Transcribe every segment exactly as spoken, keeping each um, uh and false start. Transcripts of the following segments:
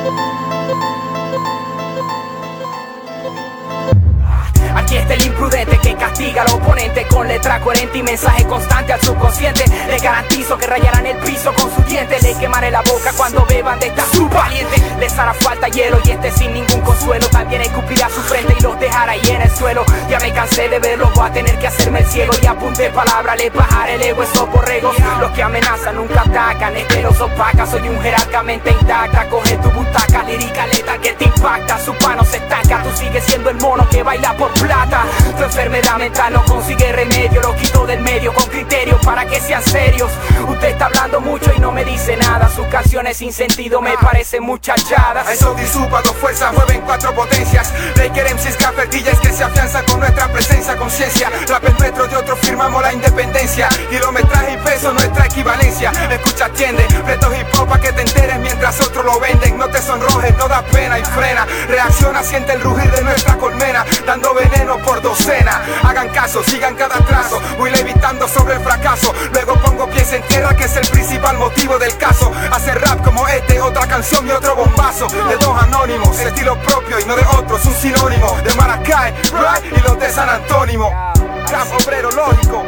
Aquí está el imprudente que castiga al oponente con letra coherente y mensaje constante al subconsciente. Les garantizo que rayarán el piso con sus dientes. Le quemaré la boca cuando beban de esta supa valiente. Les hará falta hielo y este sin ningún consuelo. También escupirá su frente y los dejará ahí en el suelo. Ya me cansé de verlo, voy a tener que hacerme el ciego. Y apunté palabra, le bajaré el ego, esos borregos. Los que amenazan nunca atacan, este los opaca. Soy un jerarcamente intacta, coge tu butaca, lírica letal que te impacta. Su pano se estanca, tú sigues siendo el mono que baila por plata. Tu enfermedad mental no consigue remedio, lo quito del medio con criterio para que sean serios. Usted está hablando mucho y no me dice nada. Sus canciones sin sentido me parecen muchachadas. Eso disupa, dos fuerzas mueven cuatro potencias. Laker M Cs, cafetillas que se afianzan con nuestra presencia, conciencia. Rap nuestro de otros firmamos la independencia. Kilometraje y peso, nuestra equivalencia. Escucha, atiende, retos hip hop pa' que te enteres mientras otros lo venden. No te sonrojes, no da pena y frena. Reacciona, siente el rugir de nuestra colmena, dando veneno por docena. Hagan caso, sigan cada trazo. Voy levitando sobre el fracaso. Luego pongo pies en tierra, que es el principal motivo del caso. Hacer rap como este, otra canción y otro bombazo. De dos anónimos, estilo propio y no de otros. Un sinónimo de Maracay, right, y los de San Antónimo. Rap obrero lógico.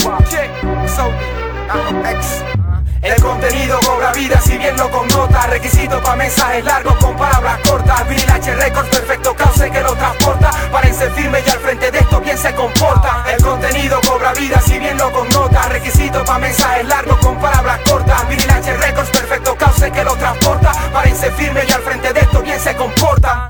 El contenido cobra vida si bien no connota. Requisito pa' mensajes largos con palabras cortas. Vinil H Records, perfecto cauce que lo transporta. Párense firme y al frente de esto bien se comporta. El contenido cobra vida si bien lo connota. Requisito pa' mensajes largos con palabras cortas. Vinil H Records, perfecto cauce que lo transporta. Párense firme y al frente de esto bien se comporta.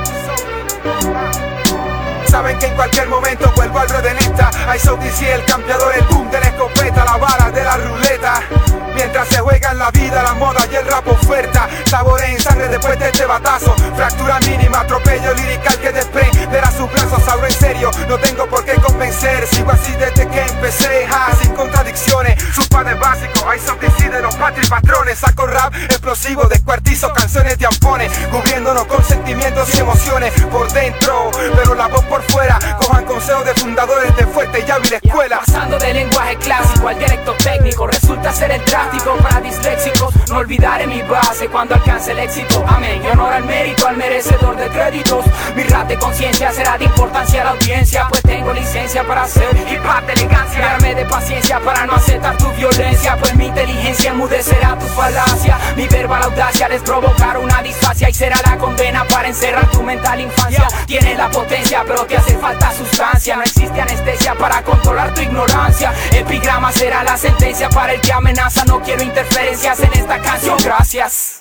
Saben que en cualquier momento vuelvo al redenista. I so D C, el campeador, el boom de la escopeta, la bala de la ruleta. Mientras se juega en la vida, la moda y el rap oferta. Saboreen sangre después de este batazo. Fractura mínima, atropello lirical que desprenderá sus brazos. Hablo en serio, no tengo por qué convencer. Sigo así desde que empecé, ja, sin contradicciones. Sus padres básicos, I so D C de los patri patrones. Saco rap explosivo, descuartizo canciones de ampones, cubriéndonos con sentimientos y emociones por dentro, pero la voz por fuera. Cojan consejos de fundadores de fuerte y hábil escuela. Pasando del lenguaje clásico al dialecto técnico, resulta ser el drástico para disléxicos. No olvidaré mi base cuando alcance el éxito. Amén, y honor al mérito, al merecedor de créditos. Mi rap de conciencia será de importancia a la audiencia, pues tengo licencia para hacer hip hop de elegancia. Me armé de paciencia para no aceptar tu violencia, pues mi inteligencia enmudecerá tu falacia. Mi verbal audacia les provocará una disfasia y será la condena para encerrar tu mental infancia. Tienes la potencia pero te hace falta sustancia. No existe anestesia para controlar tu ignorancia. Epigrama será la sentencia para el que amenaza. No quiero interferencias en esta canción, gracias.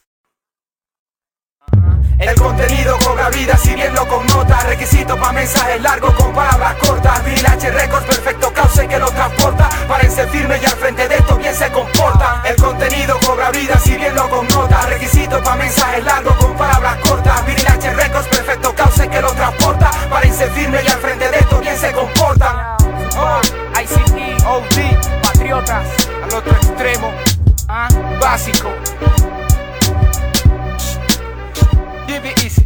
El contenido cobra vida si bien lo connota. Requisito pa' mensajes largos con palabras cortas. Vinil H Records, perfecto cauce que lo transporta. Párense firme y al frente de esto bien se comporta. El contenido cobra vida si bien lo connota. Requisito pa' mensajes largos con palabras cortas. Vinil H Records, perfecto cauce que lo transporta. Párense firme y al frente de esto bien se comporta. Oh, I C T, O D, patriotas al otro extremo, ah, básico. give it easy.